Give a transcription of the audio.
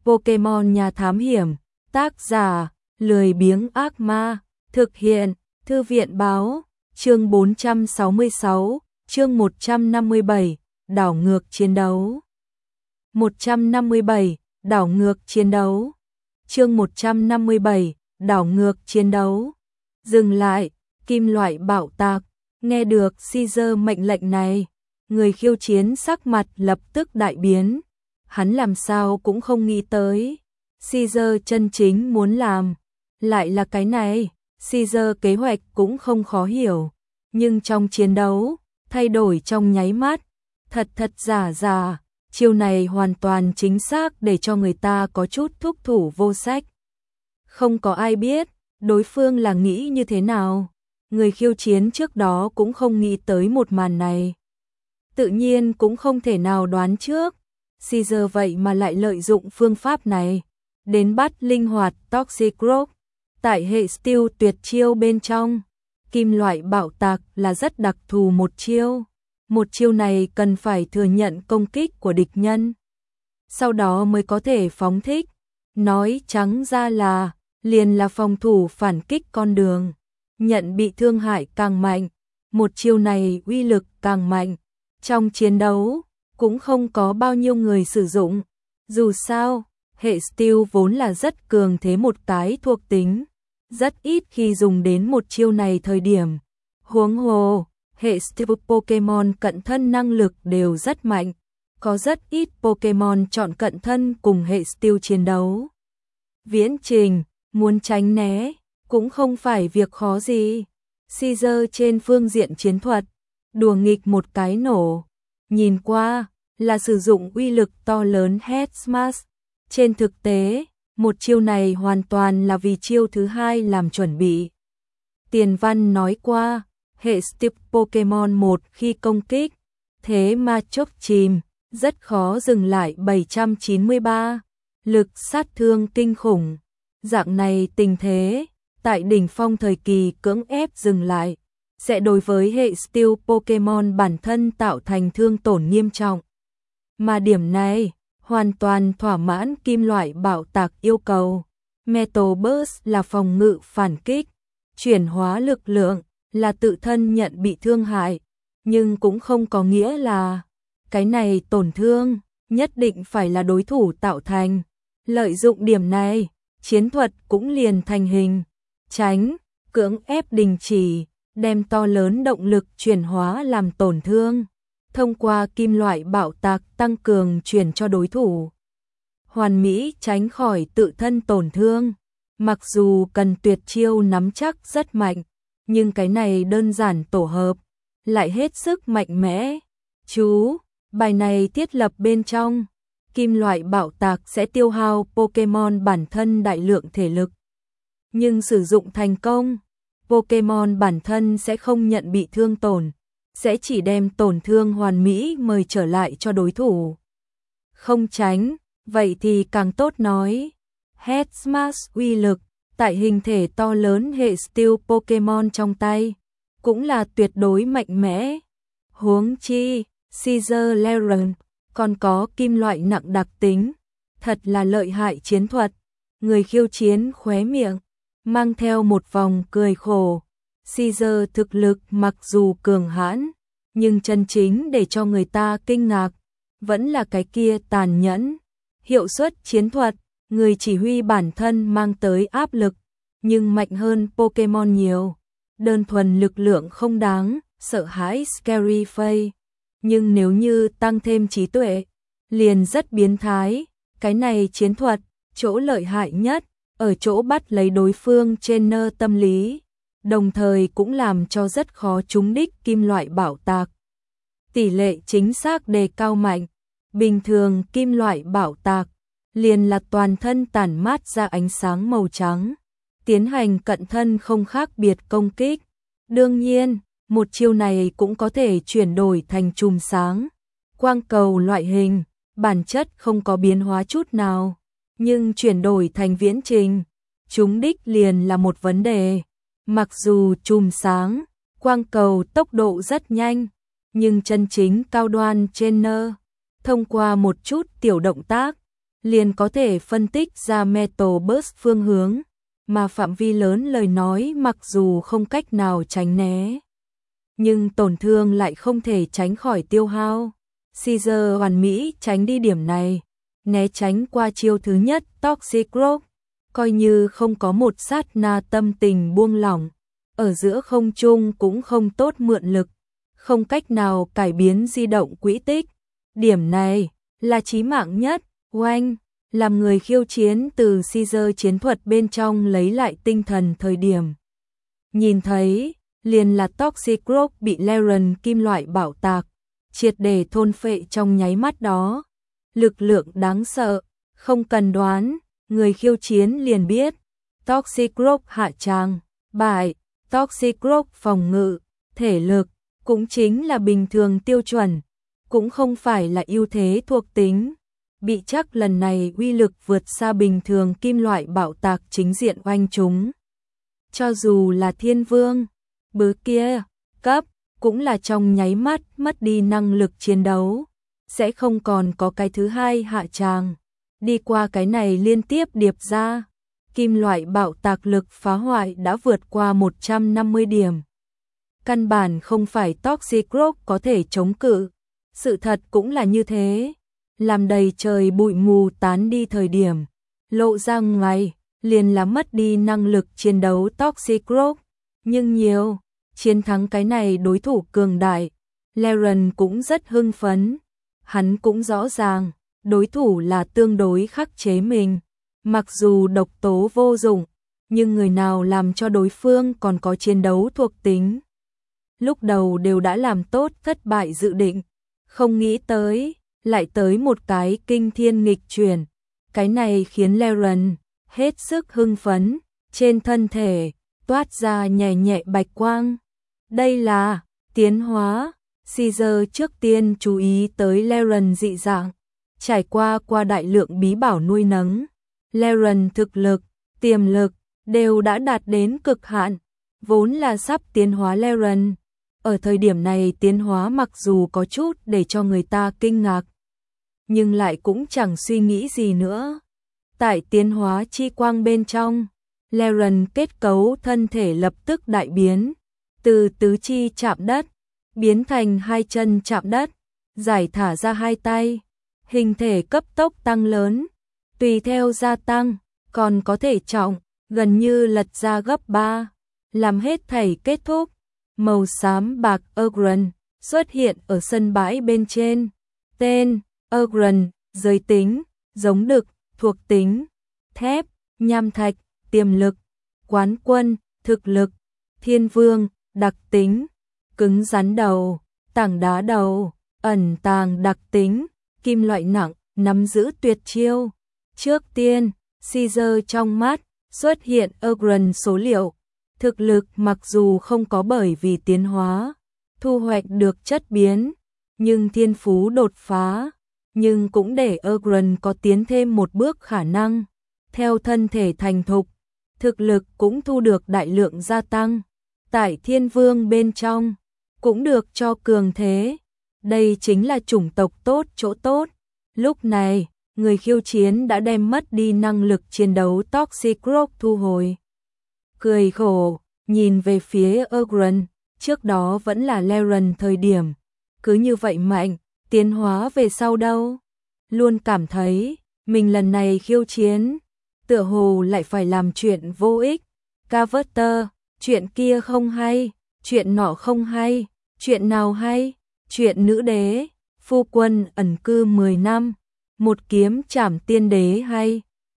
Pokemon nhà thám hiểm, tác giả, lười biếng ác ma, thực hiện, thư viện báo, chương 466, chương 157, đảo ngược chiến đấu. 157, đảo ngược chiến đấu. Chương 157, đảo ngược chiến đấu. Dừng lại, kim loại bạo tạc, nghe được Caesar mệnh lệnh này, người khiêu chiến sắc mặt lập tức đại biến. Hắn làm sao cũng không nghĩ tới, Caesar chân chính muốn làm lại là cái này. Caesar kế hoạch cũng không khó hiểu, nhưng trong chiến đấu, thay đổi trong nháy mắt, thật giả, chiêu này hoàn toàn chính xác để cho người ta có chút thúc thủ vô sách. Không có ai biết đối phương là nghĩ như thế nào, người khiêu chiến trước đó cũng không nghĩ tới một màn này. Tự nhiên cũng không thể nào đoán trước, Caesar vậy mà lại lợi dụng phương pháp này, đến bắt linh hoạt Toxic Rock. Tại hệ Steel tuyệt chiêu bên trong, kim loại bạo tạc là rất đặc thù một chiêu. Một chiêu này cần phải thừa nhận công kích của địch nhân, sau đó mới có thể phóng thích. Nói trắng ra là, liền là phòng thủ phản kích con đường. Nhận bị thương hại càng mạnh, một chiêu này uy lực càng mạnh. Trong chiến đấu, cũng không có bao nhiêu người sử dụng. Dù sao, hệ Steel vốn là rất cường thế một cái thuộc tính, rất ít khi dùng đến một chiêu này thời điểm. Huống hồ, hệ Steel Pokemon cận thân năng lực đều rất mạnh, có rất ít Pokemon chọn cận thân cùng hệ Steel chiến đấu. Viễn trình, muốn tránh né, cũng không phải việc khó gì. Caesar trên phương diện chiến thuật, đùa nghịch một cái nổ, nhìn qua là sử dụng uy lực to lớn Head Smash. Trên thực tế, một chiêu này hoàn toàn là vì chiêu thứ hai làm chuẩn bị. Tiền văn nói qua, hệ Steel Pokemon một khi công kích, thế mà chốc chìm, rất khó dừng lại. 793, lực sát thương kinh khủng. Dạng này tình thế, tại đỉnh phong thời kỳ cưỡng ép dừng lại, sẽ đối với hệ Steel Pokemon bản thân tạo thành thương tổn nghiêm trọng. Mà điểm này, hoàn toàn thỏa mãn kim loại bạo tạc yêu cầu. Metal Burst là phòng ngự phản kích, chuyển hóa lực lượng là tự thân nhận bị thương hại, nhưng cũng không có nghĩa là cái này tổn thương nhất định phải là đối thủ tạo thành. Lợi dụng điểm này, chiến thuật cũng liền thành hình. Tránh, cưỡng ép đình chỉ, đem to lớn động lực chuyển hóa làm tổn thương, thông qua kim loại bạo tạc tăng cường truyền cho đối thủ. Hoàn mỹ tránh khỏi tự thân tổn thương. Mặc dù cần tuyệt chiêu nắm chắc rất mạnh, nhưng cái này đơn giản tổ hợp lại hết sức mạnh mẽ. Chú, bài này thiết lập bên trong, kim loại bạo tạc sẽ tiêu hao Pokemon bản thân đại lượng thể lực. Nhưng sử dụng thành công, Pokemon bản thân sẽ không nhận bị thương tổn, sẽ chỉ đem tổn thương hoàn mỹ mời trở lại cho đối thủ. Không tránh, vậy thì càng tốt nói. Head Smash uy lực, tại hình thể to lớn hệ Steel Pokemon trong tay, cũng là tuyệt đối mạnh mẽ. Huống chi, Caesar Laren còn có kim loại nặng đặc tính, thật là lợi hại chiến thuật. Người khiêu chiến khóe miệng, mang theo một vòng cười khổ. Caesar thực lực mặc dù cường hãn, nhưng chân chính để cho người ta kinh ngạc, vẫn là cái kia tàn nhẫn. Hiệu suất chiến thuật, người chỉ huy bản thân mang tới áp lực, nhưng mạnh hơn Pokemon nhiều. Đơn thuần lực lượng không đáng sợ hãi Scary Face, nhưng nếu như tăng thêm trí tuệ, liền rất biến thái. Cái này chiến thuật, chỗ lợi hại nhất, ở chỗ bắt lấy đối phương trên nơ tâm lý, đồng thời cũng làm cho rất khó trúng đích kim loại bạo tạc. Tỷ lệ chính xác đề cao mạnh. Bình thường kim loại bạo tạc liền là toàn thân tản mát ra ánh sáng màu trắng, tiến hành cận thân không khác biệt công kích. Đương nhiên, một chiêu này cũng có thể chuyển đổi thành chùm sáng, quang cầu loại hình, bản chất không có biến hóa chút nào, nhưng chuyển đổi thành viễn trình, trúng đích liền là một vấn đề. Mặc dù chùm sáng, quang cầu tốc độ rất nhanh, nhưng chân chính cao đoan trainer, thông qua một chút tiểu động tác, liền có thể phân tích ra Metal Burst phương hướng, mà phạm vi lớn lời nói mặc dù không cách nào tránh né, nhưng tổn thương lại không thể tránh khỏi tiêu hao. Caesar hoàn mỹ tránh đi điểm này, né tránh qua chiêu thứ nhất Toxic Rock, coi như không có một sát na tâm tình buông lỏng, ở giữa không trung cũng không tốt mượn lực, không cách nào cải biến di động quỹ tích. Điểm này là chí mạng nhất. Oanh, làm người khiêu chiến từ Caesar chiến thuật bên trong lấy lại tinh thần thời điểm nhìn thấy, liền là Toxic Rock bị Laren kim loại bảo tạc triệt để thôn phệ trong nháy mắt đó. Lực lượng đáng sợ, không cần đoán, người khiêu chiến liền biết. Toxic Rock hạ tràng, bại. Toxic Rock phòng ngự, thể lực, cũng chính là bình thường tiêu chuẩn, cũng không phải là ưu thế thuộc tính. Bị chắc lần này uy lực vượt xa bình thường kim loại bạo tạc chính diện oanh chúng. Cho dù là thiên vương, bứ kia, cấp, cũng là trong nháy mắt mất đi năng lực chiến đấu, sẽ không còn có cái thứ hai hạ tràng. Đi qua cái này liên tiếp điệp ra, kim loại bạo tạc lực phá hoại đã vượt qua 150 điểm. Căn bản không phải Toxic Rock có thể chống cự, sự thật cũng là như thế. Làm đầy trời bụi mù tán đi thời điểm, lộ ra ngoài, liền là mất đi năng lực chiến đấu Toxic Rock, nhưng nhiều, chiến thắng cái này đối thủ cường đại. Laren cũng rất hưng phấn, hắn cũng rõ ràng, đối thủ là tương đối khắc chế mình, mặc dù độc tố vô dụng, nhưng người nào làm cho đối phương còn có chiến đấu thuộc tính. Lúc đầu đều đã làm tốt thất bại dự định, không nghĩ tới lại tới một cái kinh thiên nghịch chuyển, cái này khiến Laren hết sức hưng phấn, trên thân thể toát ra nhẹ nhẹ bạch quang. Đây là tiến hóa. Caesar trước tiên chú ý tới Laren dị dạng, trải qua đại lượng bí bảo nuôi nấng, Laren thực lực, tiềm lực đều đã đạt đến cực hạn, vốn là sắp tiến hóa Laren. Ở thời điểm này tiến hóa mặc dù có chút để cho người ta kinh ngạc, nhưng lại cũng chẳng suy nghĩ gì nữa. Tại tiến hóa chi quang bên trong, Laren kết cấu thân thể lập tức đại biến, từ tứ chi chạm đất, biến thành hai chân chạm đất, giải thả ra hai tay, hình thể cấp tốc tăng lớn, tùy theo gia tăng, còn có thể trọng, gần như lật ra gấp 3, làm hết thảy kết thúc. Màu xám bạc Ogrun xuất hiện ở sân bãi bên trên. Tên Ogrun, giới tính, giống đực, thuộc tính, thép, nham thạch, tiềm lực, quán quân, thực lực, thiên vương, đặc tính, cứng rắn đầu, tảng đá đầu, ẩn tàng đặc tính, kim loại nặng, nắm giữ tuyệt chiêu. Trước tiên, Caesar trong mắt xuất hiện Ogrun số liệu. Thực lực mặc dù không có bởi vì tiến hóa, thu hoạch được chất biến, nhưng thiên phú đột phá, nhưng cũng để Ogrun có tiến thêm một bước khả năng. Theo thân thể thành thục, thực lực cũng thu được đại lượng gia tăng. Tại thiên vương bên trong, cũng được cho cường thế. Đây chính là chủng tộc tốt chỗ tốt. Lúc này, người khiêu chiến đã đem mất đi năng lực chiến đấu Toxic Rock thu hồi. Cười khổ, nhìn về phía Ogrun, trước đó vẫn là Laren thời điểm. Cứ như vậy mạnh, tiến hóa về sau đâu? Luôn cảm thấy, mình lần này khiêu chiến, tựa hồ lại phải làm chuyện vô ích. Carver, chuyện kia không hay, chuyện nọ không hay, chuyện nào hay? Chuyện nữ đế, phu quân ẩn cư 10 năm, một kiếm trảm tiên đế hay?